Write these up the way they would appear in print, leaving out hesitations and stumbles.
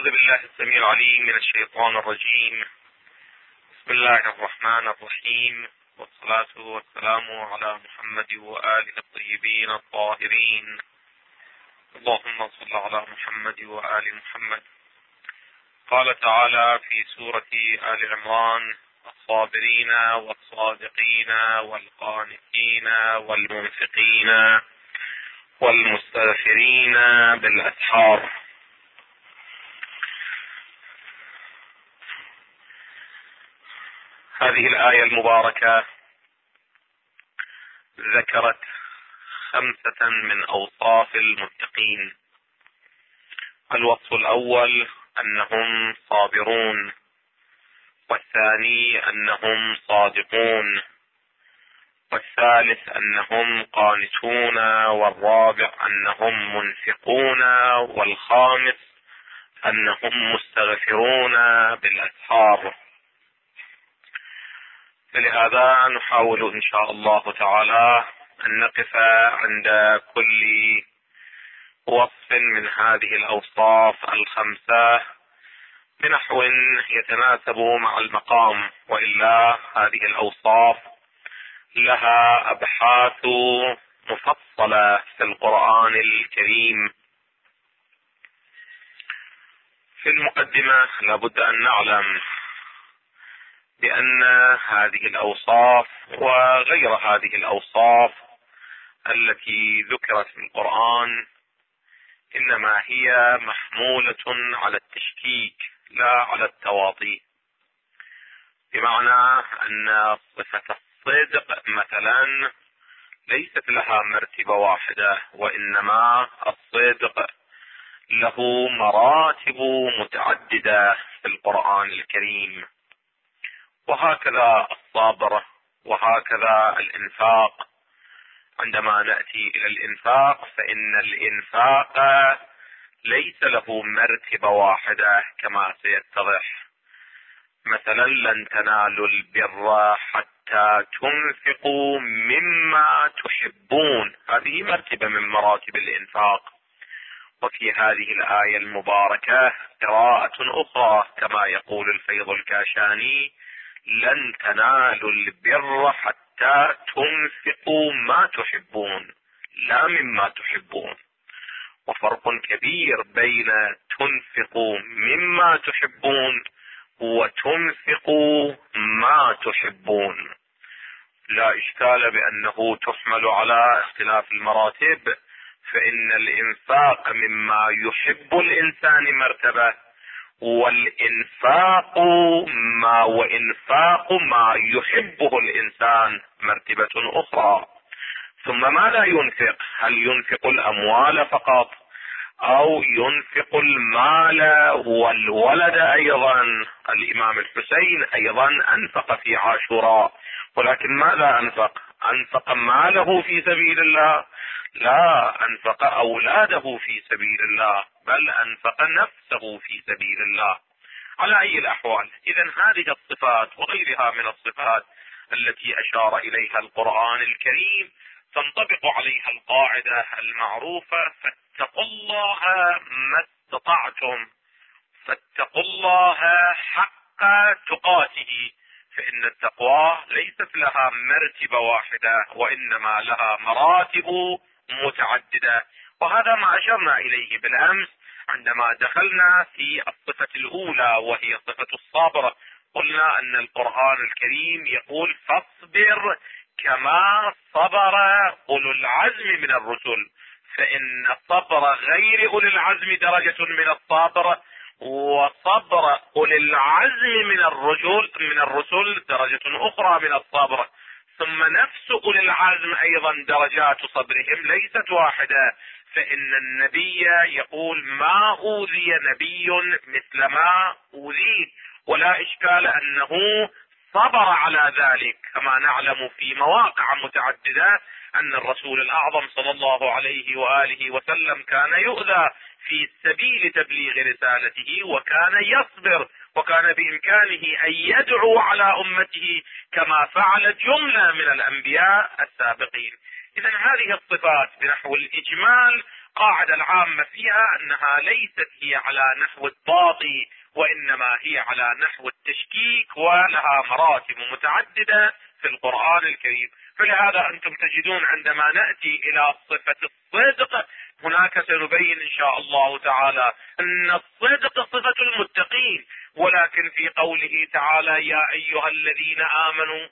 بالله السميع العليم من الشيطان الرجيم. بسم الله الرحمن الرحيم، والصلاة والسلام على محمد وآله الطيبين الطاهرين. اللهم صل على محمد وآل محمد. قال تعالى في سورة آل عمران: الصابرين والصادقين والقانتين والمنفقين والمستغفرين بالأسحار. هذه الآية المباركة ذكرت 5 من أوصاف المتقين. الوصف الأول أنهم صابرون، والثاني أنهم صادقون، والثالث أنهم قانتون، والرابع أنهم منفقون، والخامس أنهم مستغفرون بالأسحار. فلهذا نحاول إن شاء الله تعالى أن نقف عند كل وصف من هذه الأوصاف 5 بنحو يتناسب مع المقام، وإلا هذه الأوصاف لها أبحاث مفصلة في القرآن الكريم. في المقدمة لابد أن نعلم بأن هذه الأوصاف وغير هذه الأوصاف التي ذكرت في القرآن إنما هي محمولة على التشكيك لا على التواطي، بمعنى أن صفة الصدق مثلا ليست لها مرتبة واحدة، وإنما الصدق له مراتب متعددة في القرآن الكريم. وهكذا الصبر، وهكذا الإنفاق. عندما نأتي إلى الإنفاق فإن الإنفاق ليس له مرتبة واحدة كما سيتضح. مثلا لن تنالوا البر حتى تنفقوا مما تحبون، هذه مرتبة من مراتب الإنفاق. وفي هذه الآية المباركة قراءة أخرى كما يقول الفيض الكاشاني: لن تنالوا البر حتى تنفقوا ما تحبون لا مما تحبون. وفرق كبير بين تنفقوا مما تحبون وتنفقوا ما تحبون. لا إشكال بأنه تحمل على اختلاف المراتب، فإن الإنفاق مما يحب الإنسان مرتبة، والإنفاق وإنفاق ما يحبه الإنسان مرتبة أخرى. ثم ماذا ينفق؟ هل ينفق الأموال فقط أو ينفق المال والولد أيضا؟ الإمام الحسين أيضا أنفق في عاشوراء، ولكن ماذا أنفق؟ أنفق ماله في سبيل الله؟ لا، أنفق أولاده في سبيل الله، بل أنفق نفسه في سبيل الله. على أي الأحوال، إذن هذه الصفات وغيرها من الصفات التي أشار إليها القرآن الكريم تنطبق عليها القاعدة المعروفة: فاتقوا الله ما استطعتم، فاتقوا الله حق تقاته. فإن التقوى ليست لها مرتبة واحدة، وإنما لها مراتب متعددة. وهذا ما أشرنا إليه بالأمس عندما دخلنا في الصفة الأولى وهي صفة الصبر. قلنا أن القرآن الكريم يقول: فاصبر كما صبر أولو العزم من الرسل. فإن صبر غير أولي العزم درجة من الصبر، وصبر أولي العزم من الرسل درجة أخرى من الصبر. ثم نفس أولي العزم أيضا درجات صبرهم ليست واحدة، فإن النبي يقول: ما أوذي نبي مثل ما أوذيت. ولا إشكال أنه صبر على ذلك، كما نعلم في مواقع متعددة أن الرسول الأعظم صلى الله عليه وآله وسلم كان يؤذى في سبيل تبليغ رسالته، وكان يصبر، وكان بإمكانه أن يدعو على أمته كما فعل جملة من الأنبياء السابقين. إذن هذه الصفات بنحو الإجمال القاعدة العامة فيها أنها ليست هي على نحو التعاطي، وإنما هي على نحو التشكيك، ولها مراتب متعددة في القرآن الكريم. فلهذا أنتم تجدون عندما نأتي إلى صفة الصدق هناك سنبين إن شاء الله تعالى أن الصدق صفة المتقين، ولكن في قوله تعالى يا أيها الذين آمنوا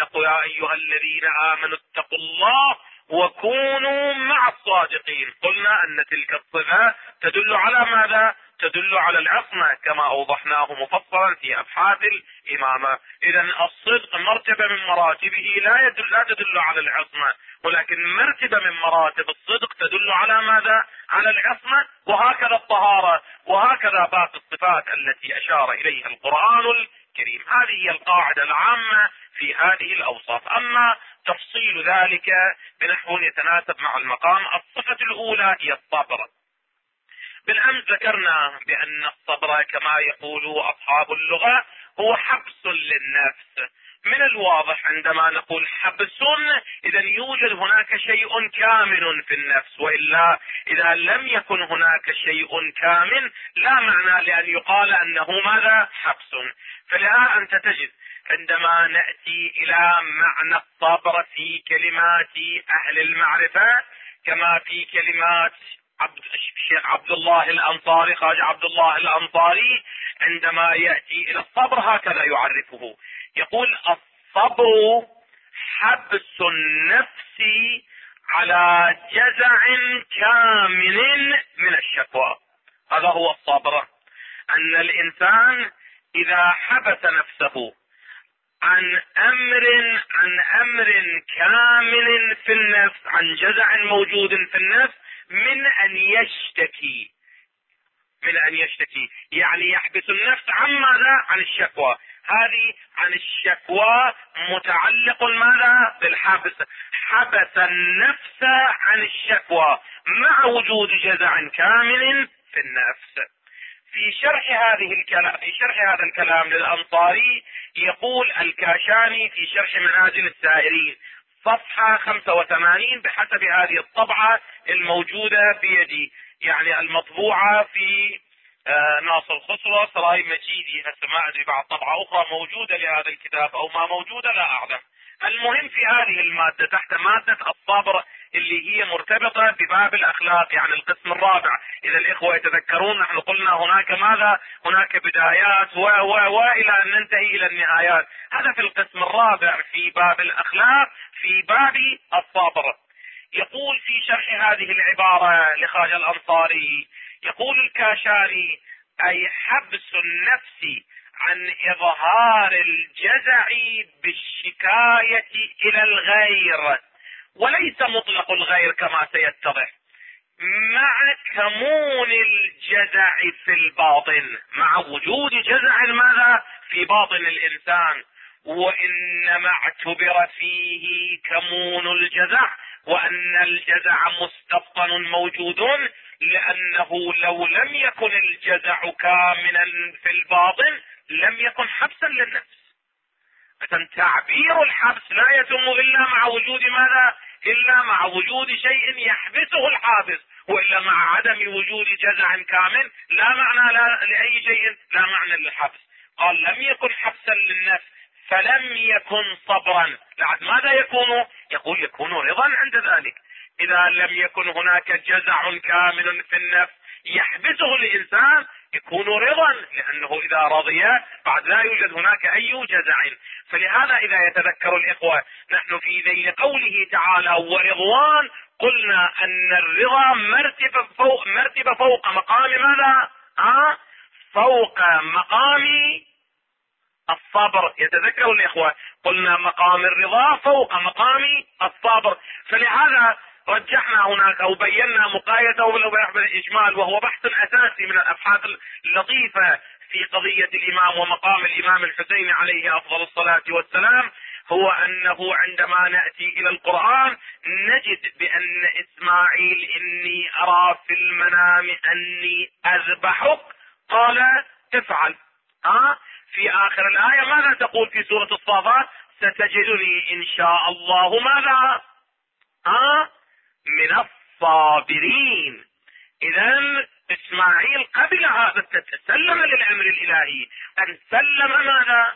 اتقوا الله وكونوا مع الصادقين. قلنا أن تلك الصفة تدل على ماذا؟ تدل على العصمة كما أوضحناه مفصلا في أبحاث الإمامة. إذا الصدق مرتبة من مراتبه لا تدل على العصمة، ولكن مرتبة من مراتب الصدق تدل على ماذا؟ على العصمة. وهكذا الطهارة، وهكذا باقي الصفات التي أشار إليها القرآن الكريم. هذه هي القاعدة العامة في هذه الأوصاف. أما تفصيل ذلك بنحو يتناسب مع المقام. الصفة الأولى هي الصبر. بالأمس ذكرنا بأن الصبر كما يقول أصحاب اللغة هو حبس للنفس. من الواضح عندما نقول حبس إذا يوجد هناك شيء كامن في النفس، وإلا إذا لم يكن هناك شيء كامن لا معنى لأن يقال أنه ماذا؟ حبس. فلها أنت تجد عندما نأتي إلى معنى الصبر في كلمات أهل المعرفة كما في كلمات الشيخ عبد الله الأنصاري، خواجة عبد الله الأنصاري، عندما يأتي إلى الصبر هكذا يعرفه، يقول الصبر حبس النفس على جزع كامل من الشكوى. هذا هو الصبر، أن الإنسان إذا حبس نفسه عن أمر كامل في النفس، عن جزع موجود في النفس، من أن يشتكي يعني يحبس النفس عن ماذا؟ عن الشكوى. هذه عن الشكوى متعلق ماذا؟ بالحبس. حبس النفس عن الشكوى مع وجود جزع كامل في النفس. في شرح هذا الكلام للأنصاري يقول الكاشاني في شرح منازل السائرين صفحة 85 بحسب هذه الطبعة الموجودة بيدي، يعني المطبوعة في ناصر خسرة سراي مجيدي. هسه ما ادري بعد طبعة اخرى موجودة لهذا الكتاب او ما موجودة لا اعلم. المهم في هذه المادة تحت مادة الصبر اللي هي مرتبطة بباب الاخلاق، يعني القسم الرابع. اذا الاخوة يتذكرون نحن قلنا هناك ماذا؟ هناك بدايات الى ان ننتهي الى النهايات. هذا في القسم الرابع في باب الاخلاق في باب الصبر. يقول في شرح هذه العبارة لخواجة الأنصاري، يقول الكاشاني أي حبس النفس عن إظهار الجزع بالشكاية إلى الغير، وليس مطلق الغير كما سيتضح، مع كمون الجزع في الباطن، مع وجود جزع ماذا؟ في باطن الإنسان. وإنما اعتبر فيه كمون الجزع، وأن الجزع مستبطن موجود، لأنه لو لم يكن الجزع كامنا في الباطن لم يكن حبسا للنفس. مثلا تعبير الحبس لا يتم إلا مع وجود ماذا؟ إلا مع وجود شيء يحبسه الحابس، وإلا مع عدم وجود جزع كامل لا معنى لأي شيء، لا معنى للحبس. قال لم يكن حبسا للنفس فلم يكن صبرا. ماذا يكون؟ يقول يكون رضا عند ذلك. إذا لم يكن هناك جزع كامل في النفس يحبسه الإنسان يكون رضا، لأنه إذا رضي بعد لا يوجد هناك أي جزع. فلهذا إذا يتذكر الإخوة نحن في ذيل قوله تعالى ورضوان، قلنا أن الرضا مرتبة فوق مقام ماذا؟ فوق مقام الصبر. يتذكروا الإخوة قلنا مقام الرضا فوق مقام الصبر. فلهذا رجحنا هناك او بينا مقايسة بالإجمال، وهو بحث اساسي من الابحاث اللطيفة في قضية الامام ومقام الامام الحسين عليه افضل الصلاة والسلام، هو انه عندما نأتي الى القرآن نجد بان اسماعيل اني ارى في المنام اني اذبحك قال افعل. في اخر الاية ماذا تقول في سورة الصافات؟ ستجدني ان شاء الله ماذا؟ من الصابرين. اذا اسماعيل قبل هذا، تسلم للامر الالهي. ان سلم ماذا؟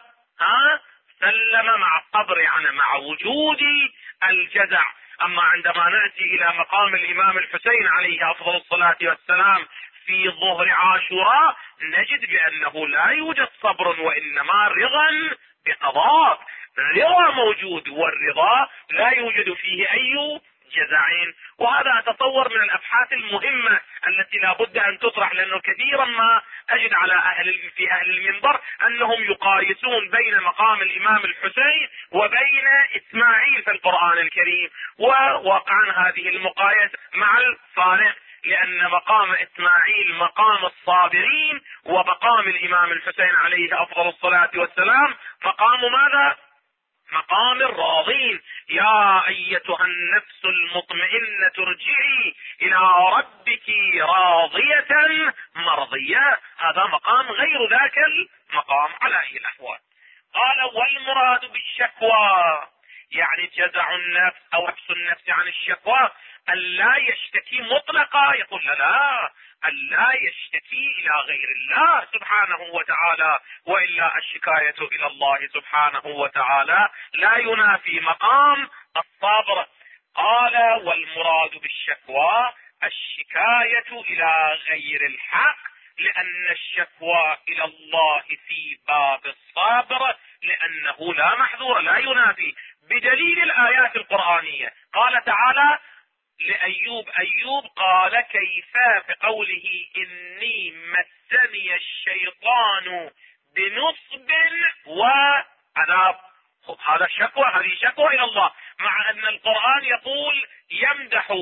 سلم مع الصبر، يعني مع وجود الجزع. اما عندما نأتي الى مقام الامام الحسين عليه افضل الصلاة والسلام في ظهر عاشوراء، نجد بانه لا يوجد صبر، وانما رضا بقضاء. الرضا موجود، والرضا لا يوجد فيه اي جزعين. وهذا اتصور من الابحاث المهمة التي لا بد ان تطرح، لانه كثيرا ما اجد على في اهل المنبر انهم يقايسون بين مقام الامام الحسين وبين اسماعيل في القرآن الكريم، وواقعا هذه المقايسة مع الفارق، لان مقام اسماعيل مقام الصابرين، ومقام الامام الحسين عليه افضل الصلاة والسلام مقام ماذا؟ مقام الراضين. يا ايتها النفس المطمئنة ارجعي الى ربك راضية مرضية. هذا مقام غير ذاك المقام على اي الاحوال. قال والمراد بالشكوى يعني جزع النفس او حبس النفس عن الشكوى، ان لا يشتكي مطلقا. يقول لا، ان لا يشتكي الى غير الله سبحانه وتعالى، والا الشكاية الى الله سبحانه وتعالى لا ينافي مقام الصبر. قال والمراد بالشكوى الشكاية الى غير الحق، لان الشكوى الى الله في باب الصبر، لانه لا محذور، لا ينافي، بدليل الايات القرآنية. قال تعالى ايوب قال كيف بقوله اني مسني الشيطان بنصب وعذاب. هذا شكوى، هذه شكوى الى الله، مع ان القرآن يقول يمدح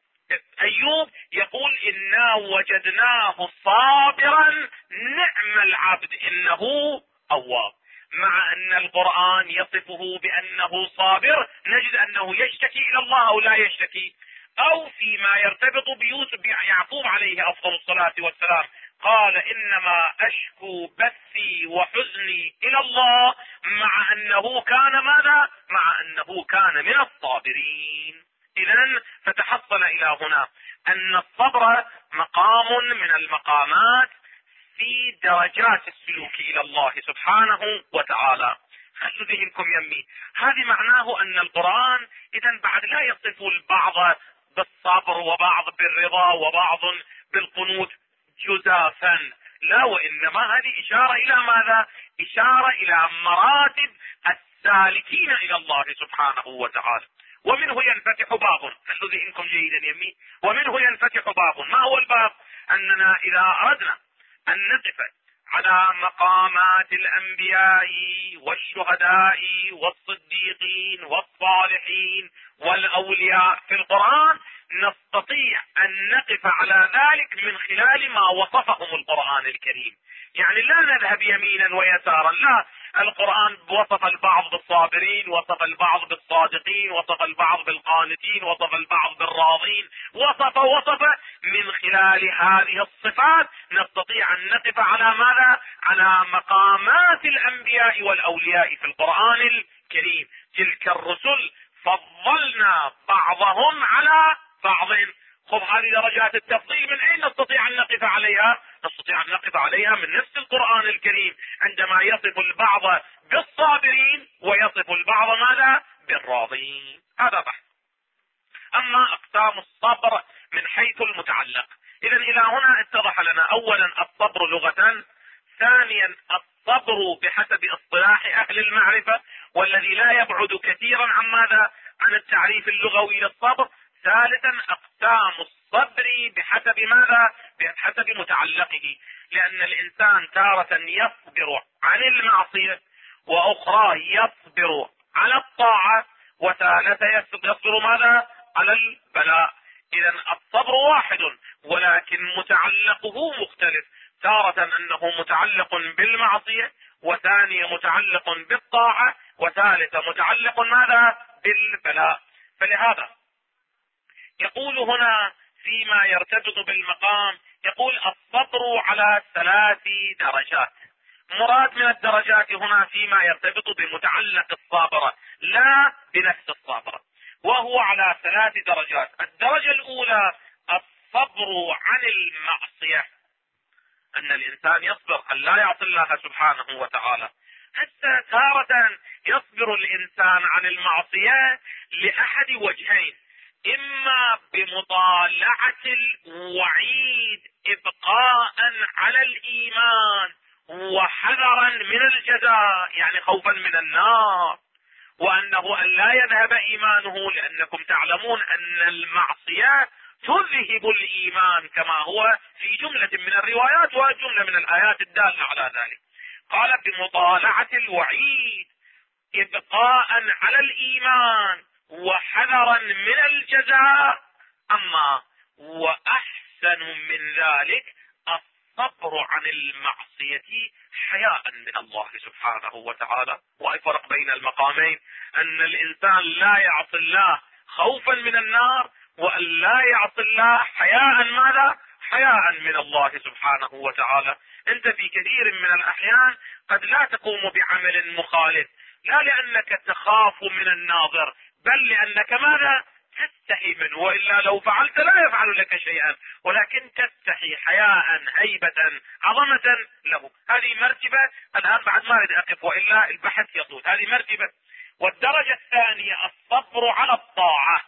ايوب، يقول انا وجدناه صابرا نعم العبد انه اواب. مع ان القرآن يصفه بانه صابر، نجد انه يشتكي الى الله او لا يشتكي. او فيما يرتبط بيوسف يعقوب عليه افضل الصلاة والسلام، قال انما اشكو بثي وحزني الى الله، مع انه كان ماذا؟ مع انه كان من الصابرين. اذا فتحصل الى هنا ان الصبر مقام من المقامات في درجات السلوك الى الله سبحانه وتعالى. خلوا ذهنكم يمي، هذه معناه ان القرآن اذا بعد لا يصف البعض بالصبر وبعض بالرضا وبعض بالقنوت جزافا، لا، وانما هذه اشارة الى ماذا؟ اشارة الى مراتب السالكين الى الله سبحانه وتعالى. ومنه ينفتح باب، خلوا ذهنكم جيدا يمي، ومنه ينفتح باب. ما هو الباب؟ اننا اذا اردنا ان نقف على مقامات الانبياء والشهداء والصديقين والصالحين والاولياء في القرآن، نستطيع ان نقف على ذلك من خلال ما وصفهم القرآن الكريم. يعني لا نذهب يمينا ويسارا، لا، القرآن وصف البعض بالصابرين، وصف البعض بالصادقين، وصف البعض بالقانتين، وصف البعض بالراضين، وصف من خلال هذه الصفات نستطيع ان نقف على ماذا؟ على مقامات الانبياء والاولياء في القرآن الكريم. تلك الرسل فضلنا بعضهم على بعض. خذ هذه درجات التفضيل من اين نستطيع ان نقف عليها؟ نستطيع ان نقف عليها من نفس القرآن الكريم، عندما يصف البعض بالصابرين ويصف البعض ماذا؟ بالراضين. هذا بحث. اما اقسام الصبر من حيث المتعلق، اذا الى هنا اتضح لنا اولا الصبر لغة، ثانيا الصبر بحسب اصطلاح اهل المعرفة، والذي لا يبعد كثيرا عن ماذا؟ عن التعريف اللغوي للصبر. ثالثا اقسام الصبر بحسب ماذا؟ بحسب متعلقه، لان الانسان تارة يصبر عن المعصية، واخرى يصبر على الطاعة، وثالثة يصبر ماذا؟ على البلاء. اذا الصبر واحد ولكن متعلقه مختلف، تارة انه متعلق بالمعصية، وثانية متعلق بالطاعة، وثالثة متعلق ماذا؟ بالبلاء. فلهذا يقول هنا فيما يرتبط بالمقام، يقول الصبر على 3 درجات. مراد من الدرجات هنا فيما يرتبط بمتعلق الصابرة لا بنفس الصابرة، وهو على 3 درجات. الدرجة الاولى الصبر عن المعصية، أن الإنسان يصبر أن لا يعصي الله سبحانه وتعالى. حتى تارة يصبر الإنسان عن المعصية لأحد وجهين: إما بمطالعة الوعيد إبقاء على الإيمان وحذرا من الجزاء، يعني خوفا من النار، وأنه أن لا يذهب إيمانه، لأنكم تعلمون أن المعصية تذهب الإيمان كما هو في جملة من الروايات وجملة من الآيات الدالة على ذلك. قال بمطالعة الوعيد إبقاء على الإيمان وحذرا من الجزاء. أما وأحسن من ذلك الصبر عن المعصية حياء من الله سبحانه وتعالى. وفرق بين المقامين، أن الإنسان لا يعصي الله خوفا من النار، وأن لا يعصي الله حياء ماذا؟ حياء من الله سبحانه وتعالى. أنت في كثير من الأحيان قد لا تقوم بعمل مخالف، لا لأنك تخاف من الناظر، بل لأنك ماذا؟ تستحي منه، وإلا لو فعلت لا يفعل لك شيئا، ولكن تستحي حياء هيبة عظمة له. هذه مرتبة الآن بعد ما أريد أقف وإلا البحث يطول. هذه مرتبة. والدرجة الثانية الصبر على الطاعة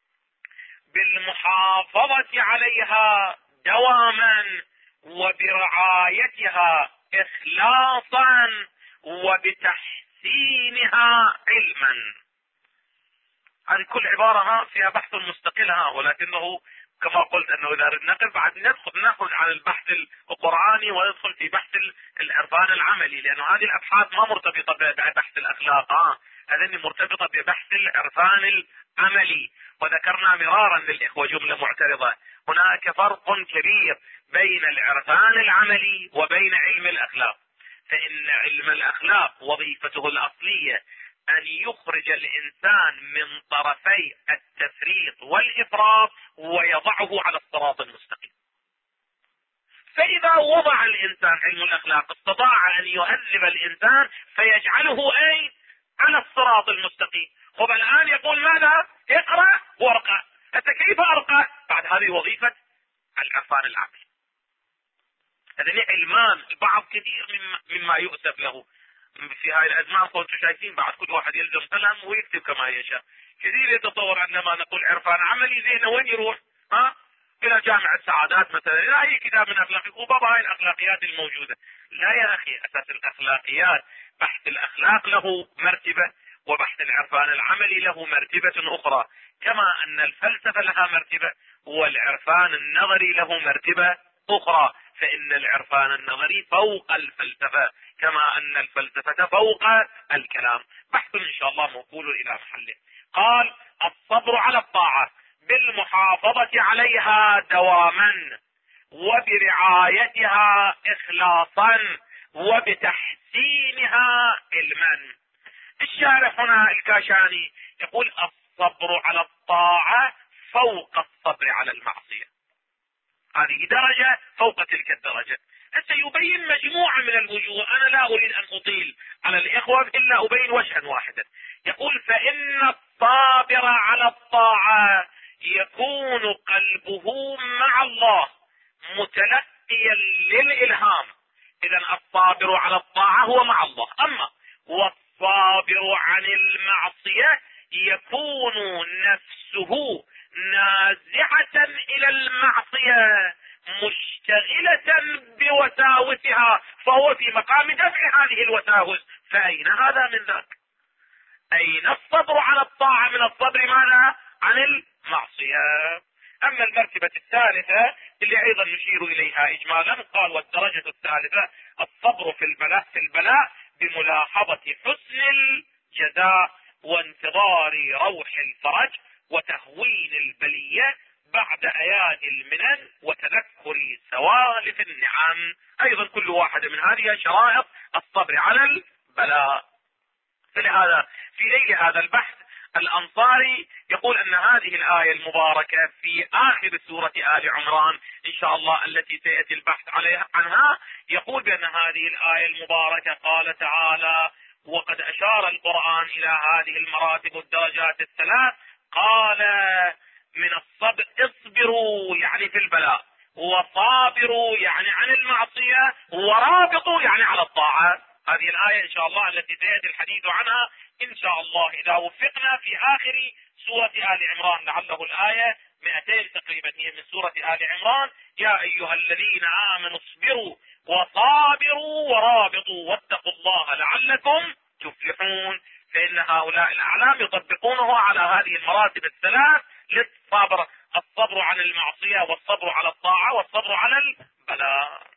بالمحافظة عليها دواما وبرعايتها إخلاصا وبتحسينها علما. هذه كل عبارة فيها بحث مستقل، ولكنه كما قلت أنه إذا نقف بعد نأخذ عن البحث القرآني وندخل في بحث العرفان العملي، لأنه هذه الأبحاث ما مرتبطة ببحث الأخلاق، هذه مرتبطة ببحث العرفان العملي. وذكرنا مرارا للإخوة جملة معترضة: هناك فرق كبير بين العرفان العملي وبين علم الأخلاق. فإن علم الأخلاق وظيفته الأصلية أن يخرج الإنسان من طرفي التفريط والإفراط ويضعه على الصراط المستقيم. فإذا وضع الإنسان علم الأخلاق استطاع أن يهذب الإنسان فيجعله أي على الصراط المستقيم. هو الآن يقول ماذا؟ اقرأ وارقى. حتى كيف أرقى؟ بعد هذه وظيفة العرفان العقلي. هذين علمان البعض كثير مما يؤسف له في هاي الأزمان. قلت شايفين بعد كل واحد يلزم قلم ويكتب كما يشاء. كثير يتصور عندما نقول عرفان عملي زين وين يروح؟ إلى جامعة سعادات مثلا، إلى أي كتاب من أخلاقيات وبابا هاي الأخلاقيات الموجودة. لا يا أخي، أساس الأخلاقيات بحث الأخلاق له مرتبة، وبحث العرفان العملي له مرتبة أخرى، كما أن الفلسفة لها مرتبة والعرفان النظري له مرتبة أخرى. فإن العرفان النظري فوق الفلسفة، كما أن الفلسفة فوق الكلام. بحث إن شاء الله موصول إلى محله. قال الصبر على الطاعة بالمحافظة عليها دواما وبرعايتها إخلاصا وبتحسينها علما. الشارح هنا الكاشاني يقول الصبر على الطاعة فوق الصبر على المعصية. هذه درجة فوق تلك الدرجة. سيبين مجموعة من الوجوه. أنا لا أريد أن أطيل على الإخوة إلا أبين وجها واحدا. يقول فإن الصابر على الطاعة يكون قلبه مع الله متلقيا للإلهام. إذا الصابر على الطاعة هو مع الله. أما والصابر عن المعصية يكون نفسه نازعة إلى المعصية مشتغلة بوساوسها، فهو في مقام دفع هذه الوساوس. فأين هذا من ذاك؟ أين الصبر على الطاعة من الصبر ماذا؟ عن المعصية. أما المرتبة الثالثة اللي أيضا نشير إليها إجمالا، قال والدرجة الثالثة الصبر في البلاء بملاحظة حسن الجزاء وانتظار روح الفرج وتهوين البلية بعد أيادي المنن وتذكر سوالف النعم. أيضا كل واحدة من هذه شرائط الصبر على البلاء. فلهذا في ليل هذا البحث الأنصاري يقول أن هذه الآية المباركة في آخر سورة آل عمران إن شاء الله التي سيأتي البحث عنها، يقول بأن هذه الآية المباركة قال تعالى: وقد أشار القرآن إلى هذه المراتب والدرجات الثلاث، قال: من الصبر، اصبروا يعني في البلاء، وصابروا يعني عن المعصية، ورابطوا يعني على الطاعة. هذه الآية إن شاء الله التي سيأتي الحديث عنها إن شاء الله إذا وفقنا في آخر سورة آل عمران، لعله الآية 200 تقريبا هي من سورة آل عمران. يا أيها الذين آمنوا اصبروا وصابروا ورابطوا واتقوا الله لعلكم تفلحون. فإن هؤلاء الأعلام يطبقونه على هذه المراتب الثلاث للصبر: الصبر عن المعصية، والصبر على الطاعة، والصبر على البلاء.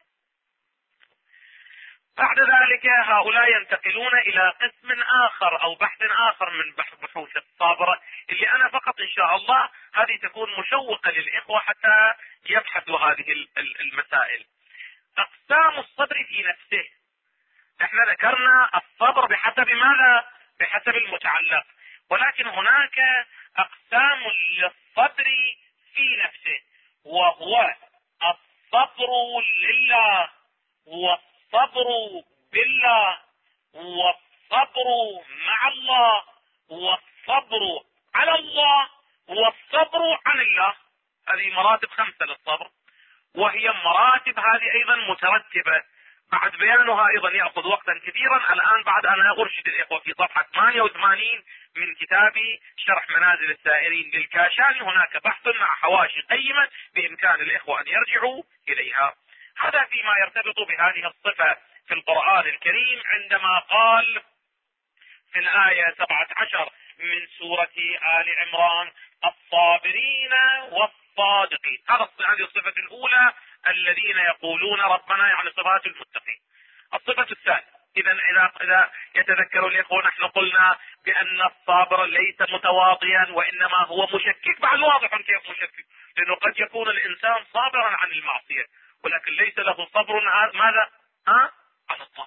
بعد ذلك هؤلاء ينتقلون إلى قسم آخر أو بحث آخر من بحوث الصبر، اللي أنا فقط إن شاء الله هذه تكون مشوقة للإخوة حتى يبحثوا هذه المسائل. أقسام الصبر في نفسه، احنا ذكرنا الصبر بحسب ماذا؟ بحسب المتعلق، ولكن هناك أقسام للصبر في نفسه، وهو الصبر لله، والصبر بالله، والصبر مع الله، والصبر على الله، والصبر عن الله. هذه مراتب 5 للصبر، وهي مراتب هذه ايضا مترتبة، بعد بيانها ايضا يأخذ وقتا كثيرا. الان بعد انا ارشد الاخوة في صفحة 88 من كتابي شرح منازل السائرين للكاشاني، هناك بحث مع حواشي قيمة بامكان الاخوة ان يرجعوا اليها. هذا فيما يرتبط بهذه الصفة في القرآن الكريم، عندما قال في الآية 17 من سورة آل عمران: الصابرين والصادقين. هذه الصفة الأولى، الذين يقولون ربنا، يعني صفات المتقين. الصفة الثانية، إذا يتذكر الإخوة نحن قلنا بأن الصابر ليس متواطيا، وإنما هو مشكك. بعد واضح كيف مشكك، لأنه قد يكون الإنسان صابرا عن المعصية ولكن ليس له صبر ماذا؟ على الطاعة.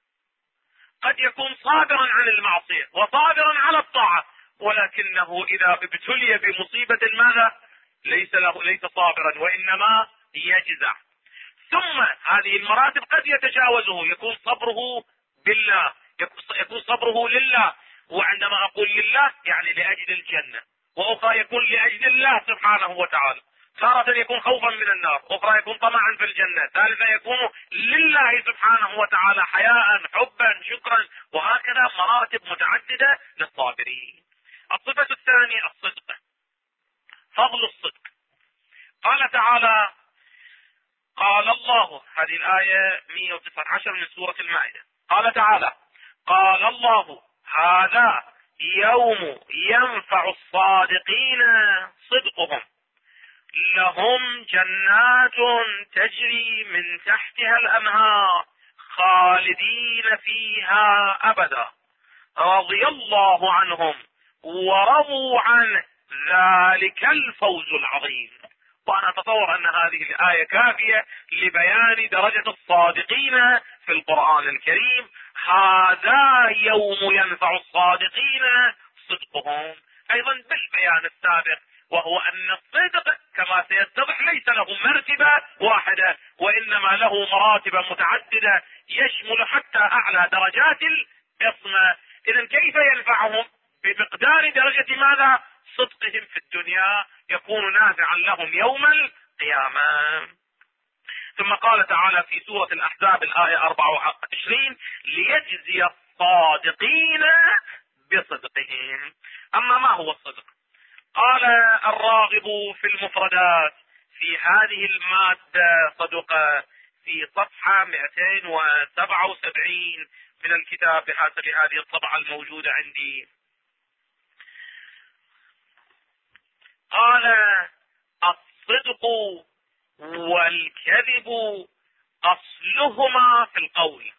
قد يكون صابرا عن المعصية وصابرا على الطاعة، ولكنه إذا ابتلي بمصيبة ماذا؟ ليس صابرا وإنما يجزع. ثم هذه المراتب قد يتجاوزه، يكون صبره بالله، يكون صبره لله، وعندما أقول لله يعني لأجل الجنة، وأخرى يكون لأجل الله سبحانه وتعالى، تارة يكون خوفا من النار، أخرى يكون طمعا في الجنة، ثالثا يكون لله سبحانه وتعالى حياء، حبا، شكرا، وهكذا مراتب متعددة للصابرين. الصفة الثانية الصدق، فضل الصدق. قال تعالى: قال الله، هذه الآية 119 من سورة المائدة، قال تعالى: قال الله: هذا يوم ينفع الصادقين صدقهم، لهم جنات تجري من تحتها الأنهار خالدين فيها أبدا، رضي الله عنهم ورضوا عنه، ذلك الفوز العظيم. وأنا أتصور أن هذه الآية كافية لبيان درجة الصادقين في القرآن الكريم. هذا يوم ينفع الصادقين صدقهم، أيضا بالبيان السابق، وهو أن الصدق كما سيتضح ليس له مرتبة واحدة، وإنما له مراتب متعددة يشمل حتى أعلى درجات العصمة. إذن كيف ينفعهم؟ بمقدار درجة ماذا؟ صدقهم في الدنيا يكون نافعا لهم يوم القيامة. ثم قال تعالى في سورة الأحزاب الآية 24: ليجزي الصادقين بصدقهم. أما ما هو الصدق؟ قال الراغب في المفردات في هذه المادة صدقة في صفحة 277 من الكتاب بحسب هذه الطبعة الموجودة عندي. قال: الصدق والكذب أصلهما في القول،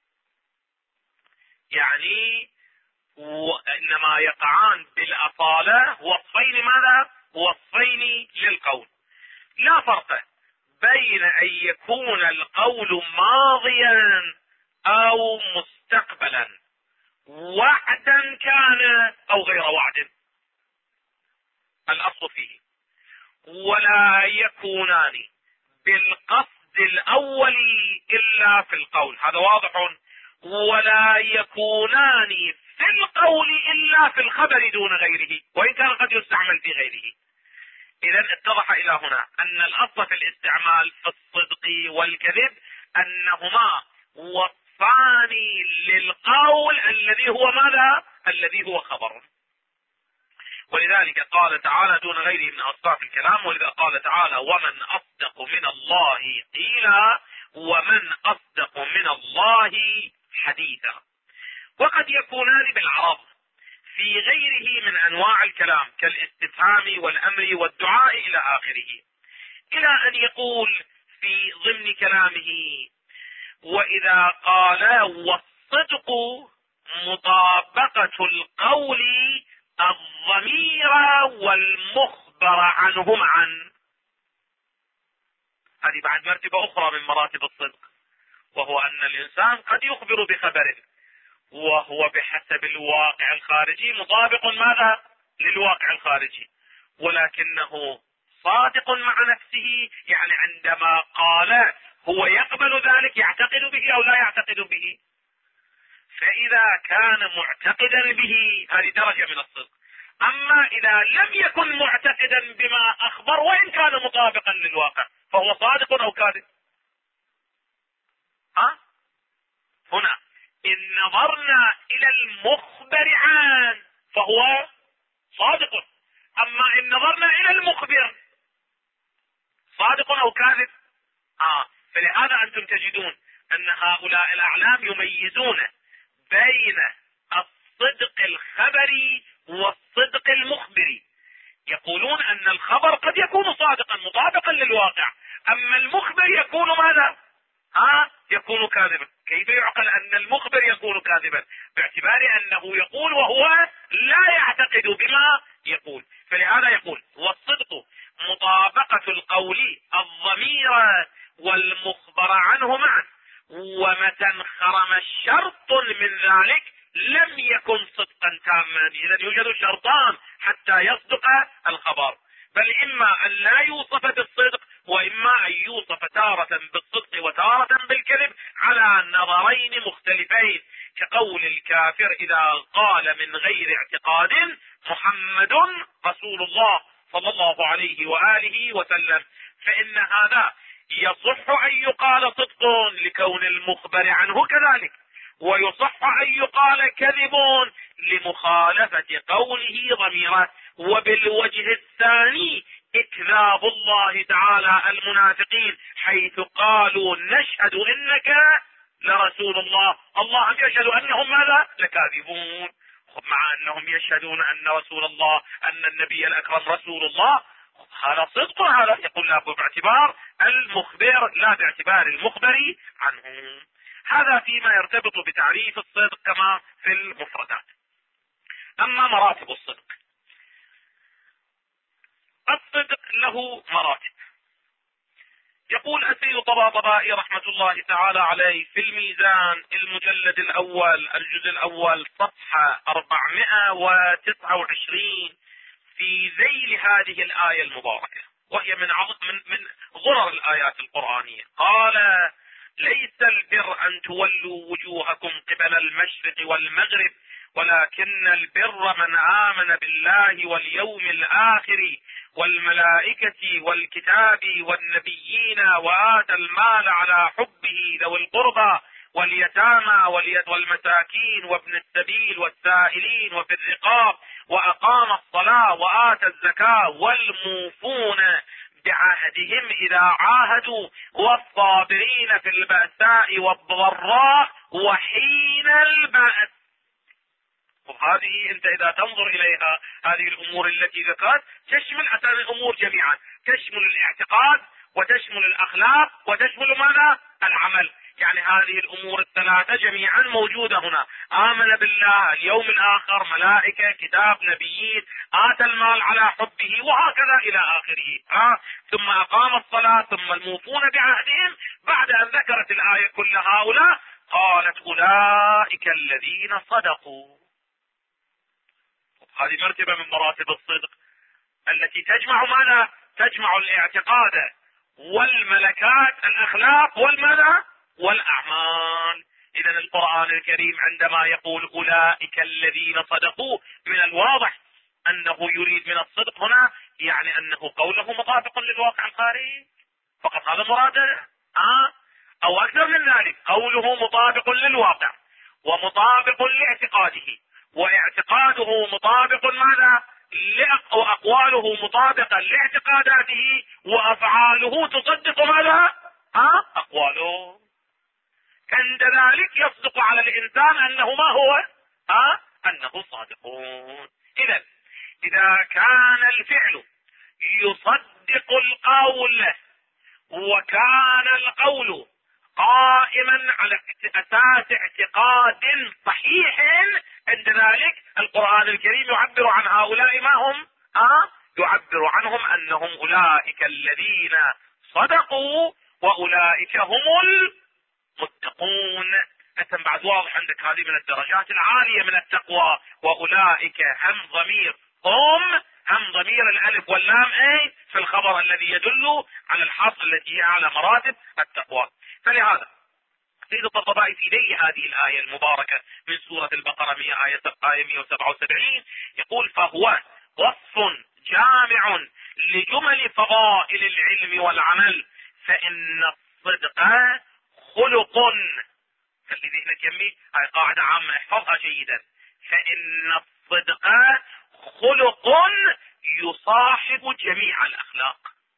يعني وإنما يقعان بالأصالة وصفين ماذا؟ وصفين للقول. لا فرق بين أن يكون القول ماضيا أو مستقبلا، وعدا كان أو غير وعد، الأصل فيه. ولا يكونان بالقصد الأول إلا في القول، هذا واضح. ولا يكونان في القول إلا في الخبر دون غيره، وإن كان قد يستعمل في غيره. إذا اتضح إلى هنا أن الأصل في الاستعمال في الصدق والكذب أنهما وصفان للقول الذي هو ماذا؟ الذي هو خبر. ولذلك قال تعالى دون غيره من أصناف الكلام، ولذا قال تعالى ومن أصدق من الله قيلا ومن أصدق من الله حديثا. وقد يكونان بالعرض في غيره من أنواع الكلام كالاستفهام والأمر والدعاء إلى آخره، إلى أن يقول في ضمن كلامه وإذا قال والصدق مطابقة القول الضمير والمخبر عنه معا. هذه بعد مرتبة أخرى من مراتب الصدق، وهو أن الإنسان قد يخبر بخبر وهو بحسب الواقع الخارجي مطابق ماذا؟ للواقع الخارجي، ولكنه صادق مع نفسه، يعني عندما قال هو يقبل ذلك، يعتقد به أو لا يعتقد به. فإذا كان معتقدا به هذه درجة من الصدق. أما إذا لم يكن معتقدا بما أخبر وإن كان مطابقا للواقع فهو صادق أو كاذب؟ هنا إن نظرنا إلى المخبر عن فهو صادق، أما إن نظرنا إلى المخبر صادق أو كاذب؟ فلهذا أنتم تجدون أن هؤلاء الأعلام يميزون بين الصدق الخبري والصدق المخبري. يقولون أن الخبر قد يكون صادقا مطابقا للواقع، أما المخبر يكون ماذا؟ يكون كاذبا. كيف يعقل أن المخبر يكون كاذبا؟ باعتبار أنه يقول وهو لا يعتقد بما يقول. فلهذا يقول والصدق مطابقة القول الضمير والمخبر عنه معا، ومتى انخرم شرط من ذلك لم يكن صدقا تاما. إذا يوجد شرطان حتى يصدق الخبر، بل إما أن لا يوصف بالصدق وإما أن يوصف تارة بالصدق وتارة بالكذب على نظرين مختلفين، كقول الكافر إذا قال من غير اعتقاد محمد رسول الله صلى الله عليه وآله وسلم، فإن هذا يصح أن يقال صدق لكون المخبر عنه كذلك، ويصح أن يقال كذب لمخالفة قوله ضميره. وبالوجه الثاني إكذاب الله تعالى المنافقين حيث قالوا نشهد إنك لرسول الله، الله يشهد أنهم ماذا؟ لكاذبون، مع أنهم يشهدون أن رسول الله أن النبي الأكرم رسول الله. هذا صدق، هذا يقول لا باعتبار المخبر لا باعتبار المخبر عنه. هذا فيما يرتبط بتعريف الصدق كما في المفردات. أما مراتب الصدق، الصدق له مراتب. يقول السيد طباطبائي رحمة الله تعالى عليه في الميزان المجلد الأول الجزء الأول صفحة 429 في ذيل هذه الآية المباركة، وهي من غرر الآيات القرآنية، قال ليس البر أن تولوا وجوهكم قبل المشرق والمغرب ولكن البر من آمن بالله واليوم الآخر والملائكة والكتاب والنبيين وآتى المال على حبه ذوي القربى واليتامى والمساكين وابن السبيل والسائلين وفي الرقاب وأقام الصلاة وآتى الزكاة والموفون بعهدهم إذا عاهدوا والصابرين في البأساء والضراء وحين البأس. وهذه أنت إذا تنظر إليها هذه الأمور التي ذكرت تشمل أسامي الأمور جميعا، تشمل الاعتقاد وتشمل الأخلاق وتشمل ماذا؟ العمل. يعني هذه الأمور الثلاثة جميعا موجودة هنا، آمن بالله اليوم الآخر ملائكة كتاب نبيين آتى المال على حبه وهكذا إلى آخره. ثم أقام الصلاة ثم الموفون بعهدهم. بعد أن ذكرت الآية كل هؤلاء قالت أولئك الذين صدقوا. هذه مرتبة من مراتب الصدق التي تجمع ماذا؟ تجمع الاعتقاد والملكات الأخلاق والماذا؟ والأعمال. إذا القرآن الكريم عندما يقول أولئك الذين صدقوا من الواضح انه يريد من الصدق هنا يعني انه قوله مطابق للواقع الخارجي فقط، هذا مراده. او اكثر من ذلك، قوله مطابق للواقع ومطابق لاعتقاده، واعتقاده مطابق ماذا؟ واقواله مطابقة لاعتقاداته، وافعاله تصدق ماذا؟ اقواله. عند ذلك يصدق على الانسان انه ما هو؟ انه صادقون. اذا كان الفعل يصدق القول وكان القول قائما على اساس اعتقاد صحيح، عند ذلك القرآن الكريم يعبر عن هؤلاء ما هم؟ يعبر عنهم انهم اولئك الذين صدقوا واولئك هم المتقون. انت بعد واضح عندك هذه من الدرجات العالية من التقوى، واولئك هم ضمير هم ضمير الالف واللام في الخبر الذي يدل على الحصر التي هي على مراتب التقوى. فلهذا سيد الطبطبائي في ذيل هذه الآية المباركة من سورة البقرة آية 177 يقول: فهو وصف جامع لجمل فضائل العلم والعمل، فإن الصدق خلق. خلي ذهنك يمي، هاي قاعدة عامة احفظها جيدا. فإن الصدق خلق يصاحب جميع الأخلاق.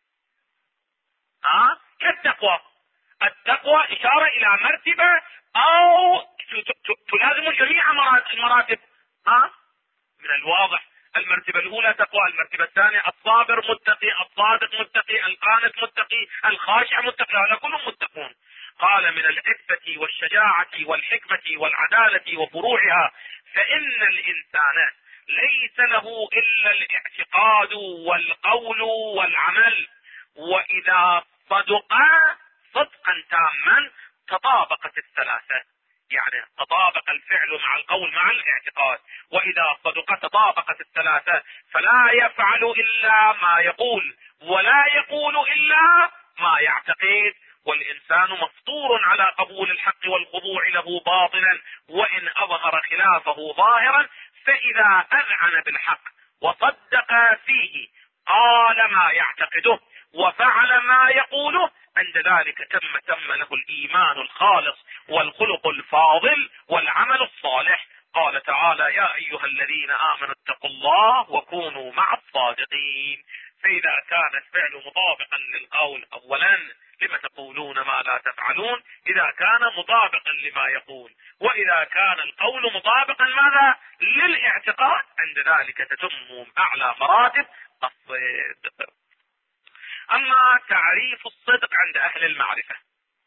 كالتقوى. التقوى إشارة إلى مرتبة أو تلازم جميع المراتب. من الواضح المرتبة الأولى تقوى، المرتبة الثانية الصابر متقي، الصادق متقي، القانت متقي، الخاشع متقي، هذا كلهم متقون. قال: من العفة والشجاعة والحكمة والعدالة وفروعها، فإن الإنسان ليس له إلا الاعتقاد والقول والعمل، وإذا صدق صدقا تاما تطابقت الثلاثة، يعني تطابق الفعل مع القول مع الاعتقاد، وإذا صدق تطابقت الثلاثة، فلا يفعل إلا ما يقول ولا يقول إلا ما يعتقد. والإنسان مفطور على قبول الحق والخضوع له باطنا، وإن أظهر خلافه ظاهرا، فإذا أذعن بالحق وصدق فيه قال ما يعتقده وفعل ما يقوله، عند ذلك تم له الإيمان الخالص والخلق الفاضل والعمل الصالح. قال تعالى: يا أيها الذين آمنوا اتقوا الله وكونوا مع الصادقين. فإذا كان الفعل مطابقا للقول أولا لما تقولون ما لا تفعلون، إذا كان مطابقا لما يقول، وإذا كان القول مطابقا ماذا؟ للاعتقاد، عند ذلك تتم أعلى مراتب الصدق. أما تعريف الصدق عند أهل المعرفة،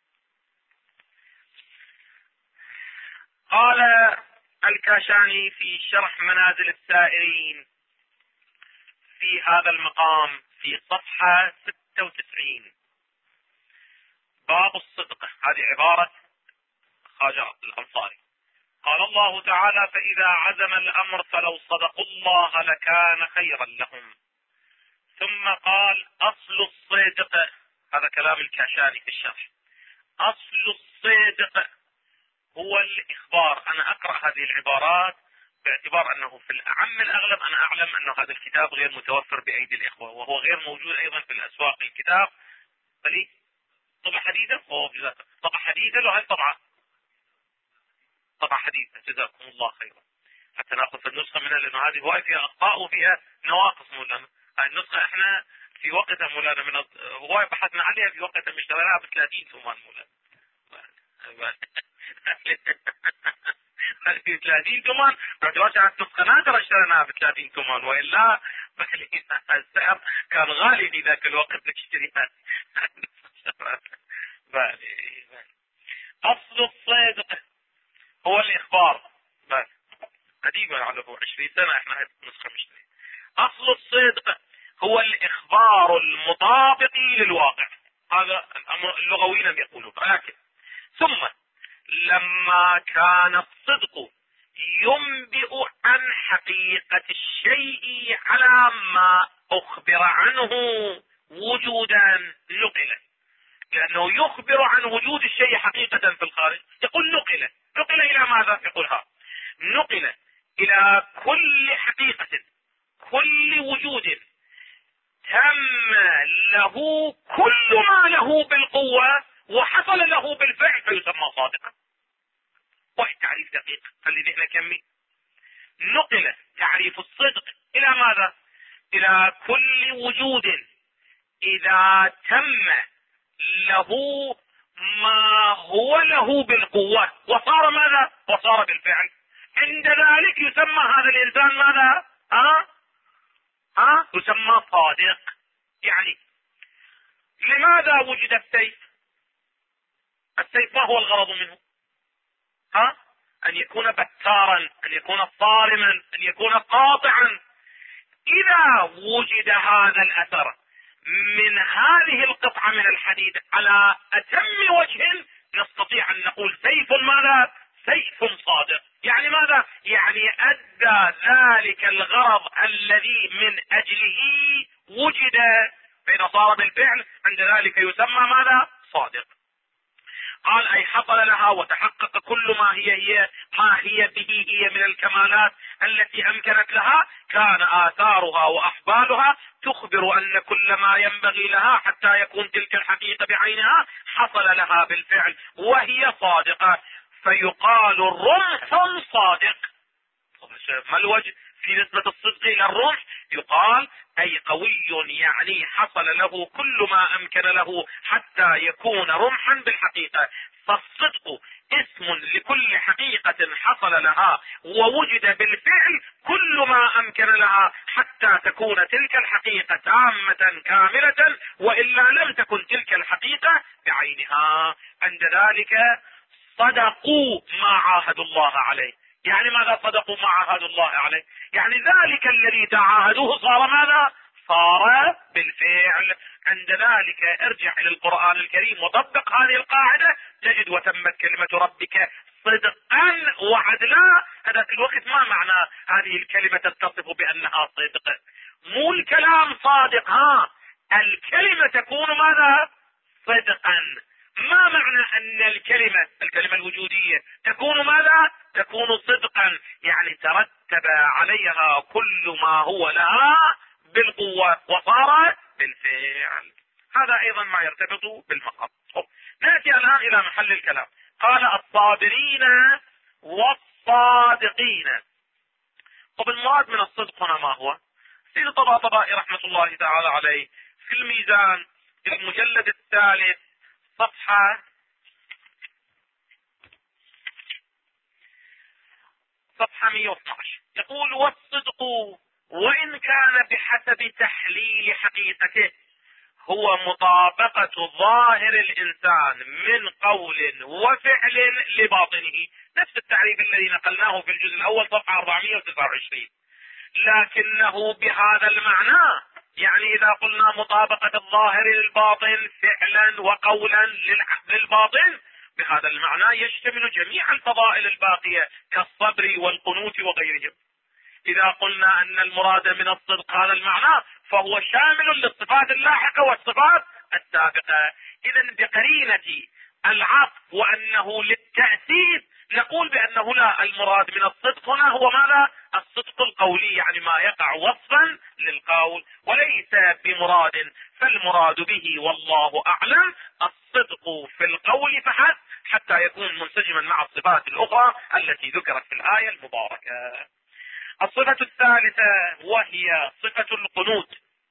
قال الكاشاني في شرح منازل السائرين في هذا المقام في صفحة 96: باب الصدق. هذه عبارة خواجة الأنصاري. قال الله تعالى: فإذا عزم الأمر فلو صدقوا الله لكان خيرا لهم. ثم قال: أصل الصدق، هذا كلام الكاشاني في الشرح، أصل الصدق هو الإخبار. أنا أقرأ هذه العبارات باعتبار أنه في الأعم الأغلب أنا أعلم أن هذا الكتاب غير متوفر بأيدي الإخوة، وهو غير موجود أيضا في الأسواق. الكتاب بلي طبعة حديثة، طبعة حديثة، لو هل طبعة حديثة، جزاكم الله خيرا، حتى نأخذ في النسخة منها، لأنه هذه هواية فيها أخطاء وفيها نواقص مولانا. هاي النسخة احنا في وقتها مولانا من هواية بحثنا عليها في وقتها، مشتريناها ب30 ثمان مولانا. 30 ثمان رجعت على النسخة نادرة اشتريناها ب30 ثمان، وإلا السعر كان غالي في ذاك الوقت نشتريها. أصل الصدق هو الإخبار. بس قديما على 20 سنة احنا هاي النسخة مشتري. أصل الصدق هو الإخبار المطابق للواقع، هذا الأمر اللغويين يقولون. لكن ثم لما كان الصدق ينبئ عن حقيقة الشيء على ما أخبر عنه وجودا نقل، لأنه يخبر عن وجود الشيء حقيقة في الخارج، يقول نقل إلى ماذا؟ يقول نقل إلى كل حقيقة كل وجود تم له كل ما له بالقوة وحصل له بالفعل فيسمى صادقا. والتعريف دقيق، خلينا نكمل. نقل تعريف الصدق الى ماذا؟ الى كل وجود اذا تم له ما هو له بالقوة وصار ماذا؟ وصار بالفعل، عند ذلك يسمى هذا الانسان ماذا؟ يسمى صادق. يعني لماذا وجد السيف؟ السيف ما هو الغرض منه؟ ان يكون بتارا، ان يكون صارما، ان يكون قاطعا. اذا وجد هذا الاثر من هذه القطعة من الحديد على اتم وجه نستطيع ان نقول سيف ماذا؟ سيف صادق. يعني ماذا؟ يعني ادى ذلك الغرض الذي من اجله وجد، فاذا صار بالفعل عند ذلك يسمى ماذا؟ صادق. قال اي حصل لها وتحقق كل ما هي به هي من الكمالات التي امكنت لها، كان اثارها واحبالها تخبر ان كل ما ينبغي لها حتى يكون تلك الحقيقة بعينها حصل لها بالفعل وهي صادقة، فيقال الرمح صادق. ما الوجه في نسبة الصدق الى الرمح؟ يقال اي قوي، يعني حصل له كل ما امكن له حتى يكون رمحا بالحقيقة. فالصدق اسم لكل حقيقة حصل لها ووجد بالفعل كل ما امكن لها حتى تكون تلك الحقيقة تامة كاملة، والا لم تكن تلك الحقيقة بعينها. عند ذلك صدقوا ما عاهدوا الله عليه. يعني ماذا صدقوا ما عاهدوا الله عليه؟ يعني ذلك الذي تعاهدوه صار ماذا؟ صار بالفعل. عند ذلك ارجع الى القرآن الكريم وطبق هذه القاعدة تجد وتمت كلمة ربك صدقا وعدلا. هذا في الوقت ما معنى هذه الكلمة تتصف بانها صدق؟ مو الكلام صادق، الكلمة تكون ماذا؟ صدقا. ما معنى ان الكلمة الوجودية تكون ماذا؟ تكون صدقا، يعني ترتب عليها كل ما هو لها بالقوة وصار بالفعل. هذا ايضا ما يرتبط بالمقام. نأتي الان الى محل الكلام. قال الصابرين والصادقين. طب المراد من الصدق هنا ما هو؟ سيد طباطبائي رحمة الله تعالى عليه في الميزان المجلد الثالث صفحة 112 يقول: والصدق وإن كان بحسب تحليل حقيقته هو مطابقة ظاهر الإنسان من قول وفعل لباطنه. نفس التعريف الذي نقلناه في الجزء الأول صفحة 429، لكنه بهذا المعنى. يعني إذا قلنا مطابقة الظاهر للباطن فعلا وقولا للباطن، بهذا المعنى يشتمل جميع الفضائل الباقية كالصبر والقنوت وغيرهم. إذا قلنا أن المراد من الصدق هذا المعنى فهو شامل للصفات اللاحقة والصفات السابقة. إذن بقرينة العطف وأنه للتأسيس نقول بأنه لا، المراد من الصدق هنا هو ماذا؟ الصدق القولي، يعني ما يقع وصفا للقول، وليس بمراد. فالمراد به والله أعلم الصدق في القول فحسب حتى يكون منسجما مع الصفات الأخرى التي ذكرت في الآية المباركة. الصفة الثالثة وهي صفة القنوت.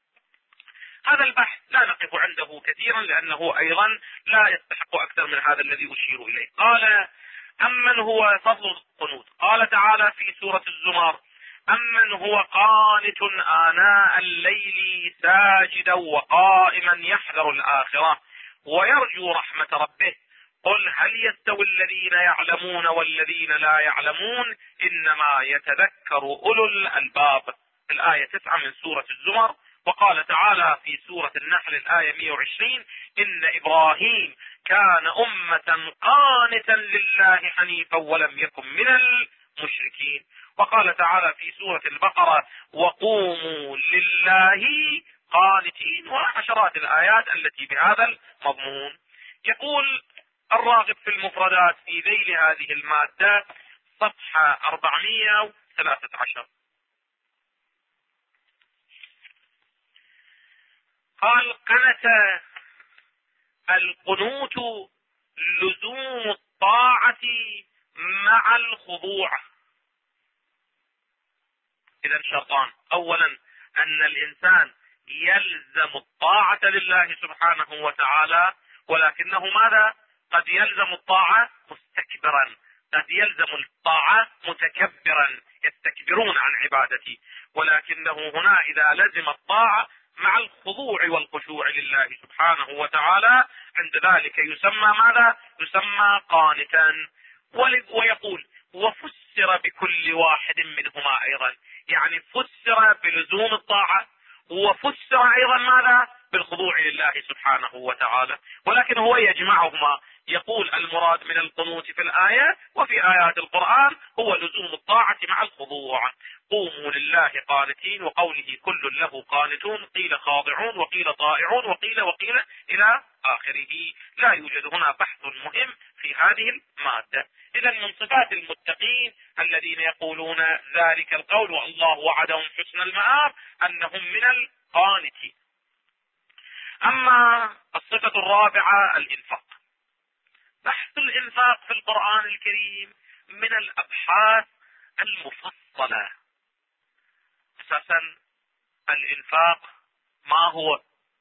هذا البحث لا نقف عنده كثيرا لأنه أيضا لا يستحق أكثر من هذا الذي أشير إليه. قال: أمن هو فضل القنوت. قال تعالى في سورة الزمر: أمن هو قانت آناء الليل ساجدا وقائما يحذر الآخرة ويرجو رحمة ربه قل هل يستوي الذين يعلمون والذين لا يعلمون إنما يتذكر أولو الألباب. الآية 9 من سورة الزمر. وقال تعالى في سورة النحل الآية 120: إن إبراهيم كان أمة قانتا لله حنيفا ولم يكن من المشركين. وقال تعالى في سورة البقرة: وقوموا لله قانتين، وعشرات الآيات التي بهذا المضمون. يقول الراغب في المفردات في ذيل هذه المادة صفحة 413: قال قنت. القنوت لزوم الطاعة مع الخضوع. إذا شرطان: أولا أن الإنسان يلزم الطاعة لله سبحانه وتعالى، ولكنه ماذا؟ قد يلزم الطاعة مستكبرا، قد يلزم الطاعة متكبرا، يستكبرون عن عبادتي. ولكنه هنا إذا لزم الطاعة مع الخضوع والخشوع لله سبحانه وتعالى، عند ذلك يسمى ماذا؟ يسمى قانتا. ويقول: وفسر بكل واحد منهما أيضا، يعني فسر بلزوم الطاعة، وفسر أيضا ماذا؟ بالخضوع لله سبحانه وتعالى. ولكن هو يجمعهما، يقول المراد من القنوت في الآية وفي آيات القرآن هو لزوم الطاعة مع الخضوع. قوموا لله قانتين، وقوله كل له قانتون، قيل خاضعون وقيل طائعون وقيل إلى آخره. لا يوجد هنا بحث مهم في هذه المادة. إذا من صفات المتقين الذين يقولون ذلك القول والله وعدهم حسن المآب أنهم من القانتين. أما الصفة الرابعة الإنفاق. بحث الإنفاق في القرآن الكريم من الأبحاث المفصلة. أساسا الإنفاق ما هو؟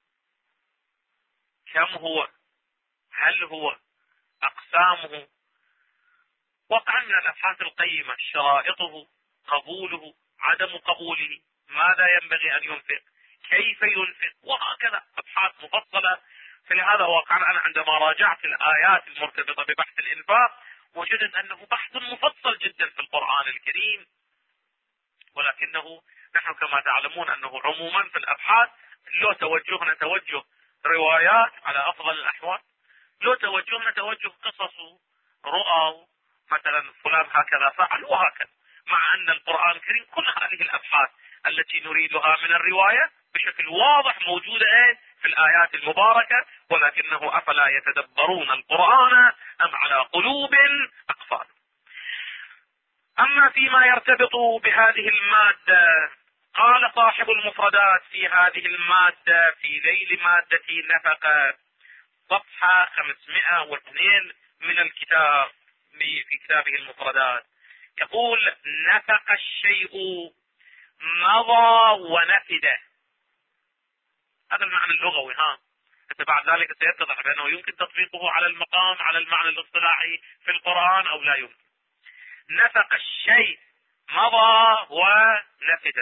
كم هو؟ هل هو؟ أقسامه؟ وقع من الأبحاث القيمة. شرائطه، قبوله، عدم قبوله، ماذا ينبغي أن ينفق، كيف ينفق، وهكذا أبحاث مفصلة. فلهذا واقعا أنا عندما راجعت الآيات المرتبطة ببحث الإنفاق وجدت أنه بحث مفصل جدا في القرآن الكريم. ولكنه نحن كما تعلمون أنه عموما في الأبحاث لو توجهنا توجه روايات على أفضل الأحوال، لو توجهنا توجه قصص رؤى، مثلا فلان هكذا فعل وهكذا، مع أن القرآن الكريم كل هذه الأبحاث التي نريدها من الرواية بشكل واضح موجودة في الآيات المباركة. ولكنه أفلا يتدبرون القرآن أم على قلوب أقفال. أما فيما يرتبط بهذه المادة، قال صاحب المفردات في هذه المادة في ذيل مادة نفقة، صفحة 502 من الكتاب، في كتابه المفردات، يقول: نفق الشيء مضى ونفد. هذا المعنى اللغوي. بعد ذلك سيتضح بأنه يمكن تطبيقه على المقام، على المعنى الاصطلاحي في القرآن أو لا يمكن. نفق الشيء مضى ونفد.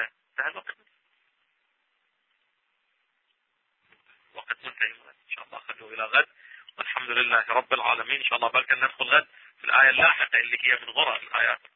وقت منتهي. إن شاء الله خلوه إلى غد، والحمد لله رب العالمين. إن شاء الله بل ندخل غد في الآية اللاحقة اللي هي من غرى الآيات.